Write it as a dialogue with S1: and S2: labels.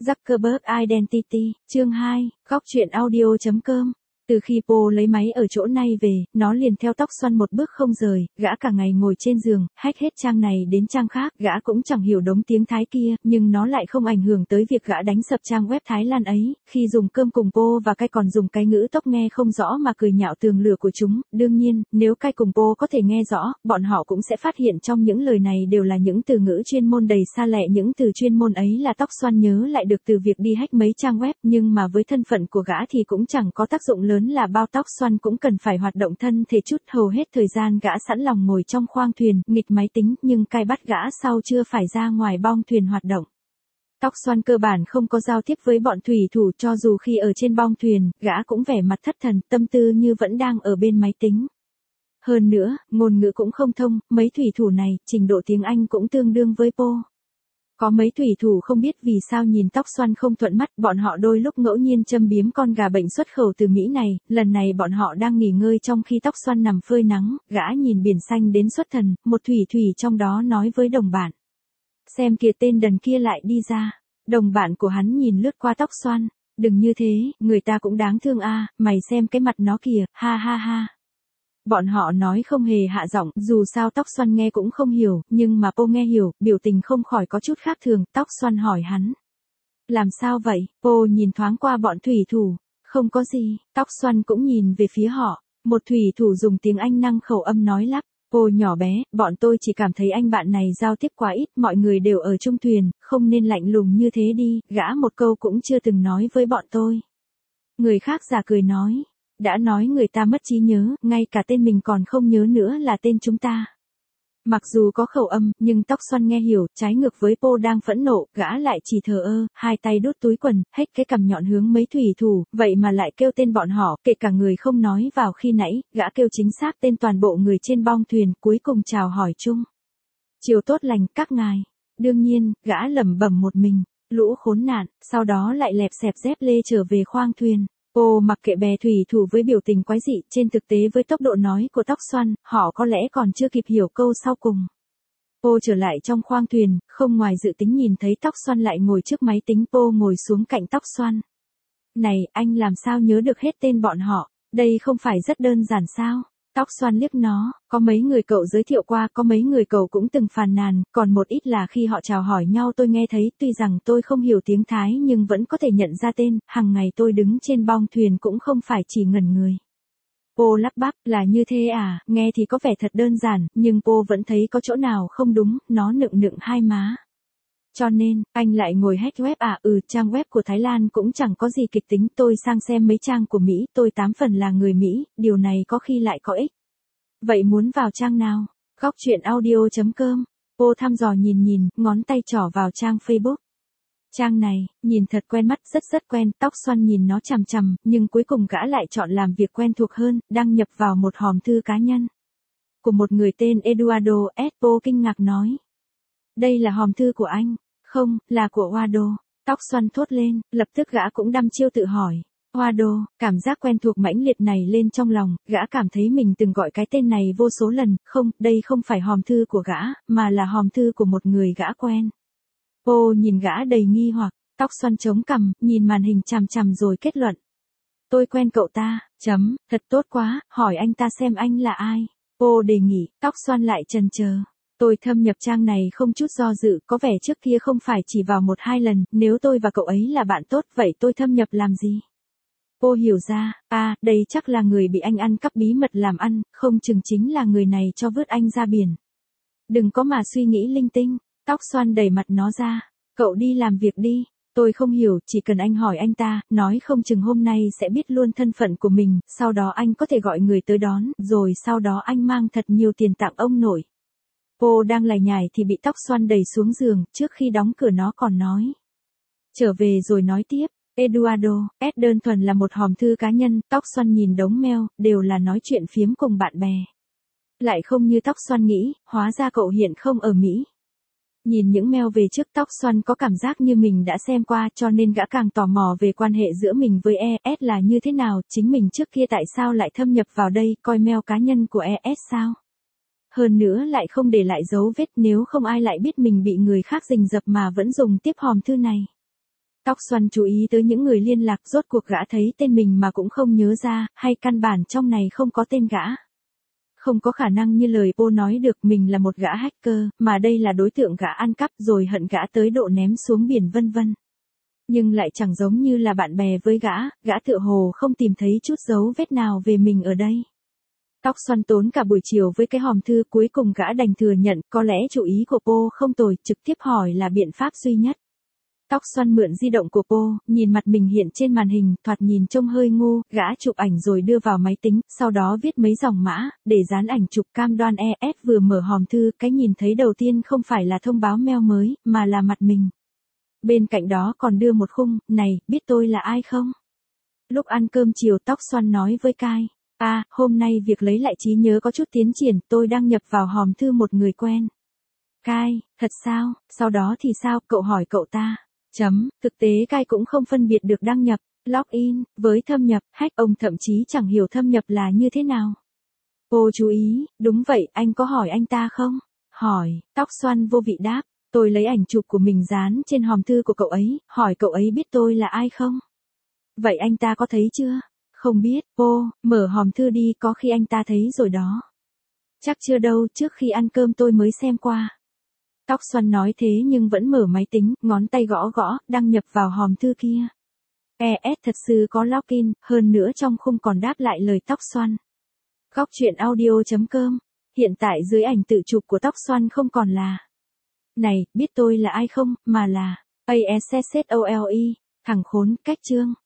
S1: Zuckerberg Identity, chương 2, góc truyện audio.com. Từ khi Paul lấy máy ở chỗ này về, nó liền theo tóc xoăn một bước không rời, gã cả ngày ngồi trên giường, hack hết trang này đến trang khác, gã cũng chẳng hiểu đống tiếng Thái kia, nhưng nó lại không ảnh hưởng tới việc gã đánh sập trang web Thái Lan ấy, khi dùng cơm cùng Paul và Cai còn dùng cái ngữ tốc nghe không rõ mà cười nhạo tường lửa của chúng. Đương nhiên, nếu Cai cùng Paul có thể nghe rõ, bọn họ cũng sẽ phát hiện trong những lời này đều là những từ ngữ chuyên môn đầy xa lẹ, những từ chuyên môn ấy là tóc xoăn nhớ lại được từ việc đi hack mấy trang web, nhưng mà với thân phận của gã thì cũng chẳng có tác dụng lớn là bao. Tóc xoăn cũng cần phải hoạt động thân thể chút, hầu hết thời gian gã sẵn lòng ngồi trong khoang thuyền, nghịch máy tính, nhưng Cai bắt gã sau chưa phải ra ngoài bong thuyền hoạt động. Tóc xoăn cơ bản không có giao tiếp với bọn thủy thủ, cho dù khi ở trên bong thuyền, gã cũng vẻ mặt thất thần, tâm tư như vẫn đang ở bên máy tính. Hơn nữa, ngôn ngữ cũng không thông, mấy thủy thủ này, trình độ tiếng Anh cũng tương đương với Paul. Có mấy thủy thủ không biết vì sao nhìn tóc xoăn không thuận mắt, bọn họ đôi lúc ngẫu nhiên châm biếm con gà bệnh xuất khẩu từ Mỹ này, lần này bọn họ đang nghỉ ngơi trong khi tóc xoăn nằm phơi nắng, gã nhìn biển xanh đến xuất thần, một thủy trong đó nói với đồng bạn. Xem kìa, tên đần kia lại đi ra. Đồng bạn của hắn nhìn lướt qua tóc xoăn, đừng như thế, người ta cũng đáng thương a, mày xem cái mặt nó kìa, ha ha ha. Bọn họ nói không hề hạ giọng, dù sao tóc xoăn nghe cũng không hiểu, nhưng mà Paul nghe hiểu, biểu tình không khỏi có chút khác thường, tóc xoăn hỏi hắn. Làm sao vậy? Paul nhìn thoáng qua bọn thủy thủ. Không có gì, tóc xoăn cũng nhìn về phía họ. Một thủy thủ dùng tiếng Anh năng khẩu âm nói lắp. Paul nhỏ bé, bọn tôi chỉ cảm thấy anh bạn này giao tiếp quá ít, mọi người đều ở chung thuyền, không nên lạnh lùng như thế đi, gã một câu cũng chưa từng nói với bọn tôi. Người khác già cười nói. Đã nói người ta mất trí nhớ, ngay cả tên mình còn không nhớ nữa là tên chúng ta. Mặc dù có khẩu âm, nhưng tóc xoăn nghe hiểu, trái ngược với Paul đang phẫn nộ, gã lại chỉ thờ ơ, hai tay đút túi quần, hếch cái cằm nhọn hướng mấy thủy thủ, vậy mà lại kêu tên bọn họ, kể cả người không nói vào khi nãy, gã kêu chính xác tên toàn bộ người trên bong thuyền, cuối cùng chào hỏi chung. Chiều tốt lành, các ngài. Đương nhiên, gã lẩm bẩm một mình, lũ khốn nạn, sau đó lại lẹp xẹp dép lê trở về khoang thuyền. Paul mặc kệ bè thủy thủ với biểu tình quái dị, trên thực tế với tốc độ nói của tóc xoăn, họ có lẽ còn chưa kịp hiểu câu sau cùng. Paul trở lại trong khoang thuyền, không ngoài dự tính nhìn thấy tóc xoăn lại ngồi trước máy tính. Paul ngồi xuống cạnh tóc xoăn. Này, anh làm sao nhớ được hết tên bọn họ, đây không phải rất đơn giản sao? Tóc xoăn liếc nó, có mấy người cậu giới thiệu qua, có mấy người cậu cũng từng phàn nàn, còn một ít là khi họ chào hỏi nhau tôi nghe thấy, tuy rằng tôi không hiểu tiếng Thái nhưng vẫn có thể nhận ra tên, hàng ngày tôi đứng trên bong thuyền cũng không phải chỉ ngẩn người. Paul lắp bắp, là như thế à, nghe thì có vẻ thật đơn giản, nhưng Paul vẫn thấy có chỗ nào không đúng, nó nựng hai má. Cho nên, anh lại ngồi hack web à? Trang web của Thái Lan cũng chẳng có gì kịch tính, tôi sang xem mấy trang của Mỹ, tôi 8 phần là người Mỹ, điều này có khi lại có ích. Vậy muốn vào trang nào? Góc truyện audio.com. Paul thăm dò nhìn, ngón tay trỏ vào trang Facebook. Trang này, nhìn thật quen mắt, rất quen, tóc xoăn nhìn nó chằm chằm, nhưng cuối cùng gã lại chọn làm việc quen thuộc hơn, đăng nhập vào một hòm thư cá nhân. Của một người tên Eduardo S. Paul kinh ngạc nói. Đây là hòm thư của anh. Không, là của Eduardo. Tóc xoăn thốt lên, lập tức gã cũng đăm chiêu tự hỏi. Eduardo, cảm giác quen thuộc mãnh liệt này lên trong lòng, gã cảm thấy mình từng gọi cái tên này vô số lần, không, đây không phải hòm thư của gã, mà là hòm thư của một người gã quen. Paul nhìn gã đầy nghi hoặc, tóc xoăn chống cằm, nhìn màn hình chằm rồi kết luận. Tôi quen cậu ta, thật tốt quá, hỏi anh ta xem anh là ai. Paul đề nghị, tóc xoăn lại chần chờ. Tôi thâm nhập trang này không chút do dự, có vẻ trước kia không phải chỉ vào 1-2 lần, nếu tôi và cậu ấy là bạn tốt, vậy tôi thâm nhập làm gì? Paul hiểu ra, đây chắc là người bị anh ăn cắp bí mật làm ăn, không chừng chính là người này cho vớt anh ra biển. Đừng có mà suy nghĩ linh tinh, tóc xoăn đẩy mặt nó ra, cậu đi làm việc đi, tôi không hiểu, chỉ cần anh hỏi anh ta, nói không chừng hôm nay sẽ biết luôn thân phận của mình, sau đó anh có thể gọi người tới đón, rồi sau đó anh mang thật nhiều tiền tặng ông nội. Paul đang lải nhải thì bị tóc xoăn đẩy xuống giường, trước khi đóng cửa nó còn nói. Trở về rồi nói tiếp, Eduardo, S đơn thuần là một hòm thư cá nhân, tóc xoăn nhìn đống mail, đều là nói chuyện phiếm cùng bạn bè. Lại không như tóc xoăn nghĩ, hóa ra cậu hiện không ở Mỹ. Nhìn những mail về trước, tóc xoăn có cảm giác như mình đã xem qua, cho nên gã càng tò mò về quan hệ giữa mình với ES là như thế nào, chính mình trước kia tại sao lại thâm nhập vào đây, coi mail cá nhân của ES sao. Hơn nữa lại không để lại dấu vết, nếu không ai lại biết mình bị người khác rình rập mà vẫn dùng tiếp hòm thư này. Tóc xoăn chú ý tới những người liên lạc, rốt cuộc gã thấy tên mình mà cũng không nhớ ra, hay căn bản trong này không có tên gã. Không có khả năng như lời Paul nói được mình là một gã hacker, mà đây là đối tượng gã ăn cắp rồi hận gã tới độ ném xuống biển vân vân. Nhưng lại chẳng giống như là bạn bè với gã tựa hồ không tìm thấy chút dấu vết nào về mình ở đây. Tóc xoăn tốn cả buổi chiều với cái hòm thư, cuối cùng gã đành thừa nhận có lẽ chủ ý của Paul không tồi, trực tiếp hỏi là biện pháp duy nhất. Tóc xoăn mượn di động của Paul, nhìn mặt mình hiện trên màn hình, thoạt nhìn trông hơi ngu, gã chụp ảnh rồi đưa vào máy tính, sau đó viết mấy dòng mã, để dán ảnh chụp cam đoan ES vừa mở hòm thư, cái nhìn thấy đầu tiên không phải là thông báo mail mới, mà là mặt mình. Bên cạnh đó còn đưa một khung, này, biết tôi là ai không? Lúc ăn cơm chiều tóc xoăn nói với Kai, hôm nay việc lấy lại trí nhớ có chút tiến triển, tôi đăng nhập vào hòm thư một người quen. Kai, thật sao, sau đó thì sao, cậu hỏi cậu ta. Thực tế Kai cũng không phân biệt được đăng nhập, login, với thâm nhập, hack, ông thậm chí chẳng hiểu thâm nhập là như thế nào. Cô chú ý, đúng vậy, anh có hỏi anh ta không? Hỏi, tóc xoăn vô vị đáp, tôi lấy ảnh chụp của mình dán trên hòm thư của cậu ấy, hỏi cậu ấy biết tôi là ai không? Vậy anh ta có thấy chưa? Không biết, mở hòm thư đi, có khi anh ta thấy rồi đó. Chắc chưa đâu, trước khi ăn cơm tôi mới xem qua. Tóc xoăn nói thế nhưng vẫn mở máy tính, ngón tay gõ gõ, đăng nhập vào hòm thư kia. ES thật sự có login, hơn nữa trong khung còn đáp lại lời tóc xoăn. Góc truyện audio.com. Hiện tại dưới ảnh tự chụp của tóc xoăn không còn là này, biết tôi là ai không, mà là ASSOLE, thằng khốn, cách chương.